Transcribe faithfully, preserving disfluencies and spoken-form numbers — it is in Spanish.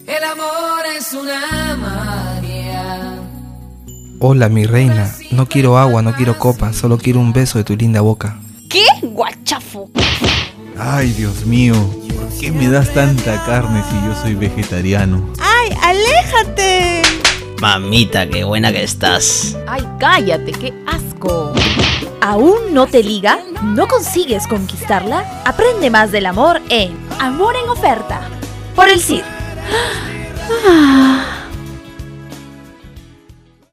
El amor es una magia. Hola, mi reina. No quiero agua, no quiero copa, solo quiero un beso de tu linda boca. ¿Qué? Guachafo. Ay, Dios mío, ¿por qué me das tanta carne si yo soy vegetariano? ¡Ay, aléjate! Mamita, qué buena que estás. Ay, cállate, qué asco. ¿Aún no te liga? ¿No consigues conquistarla? Aprende más del amor en Amor en Oferta, por el C I R. Ah.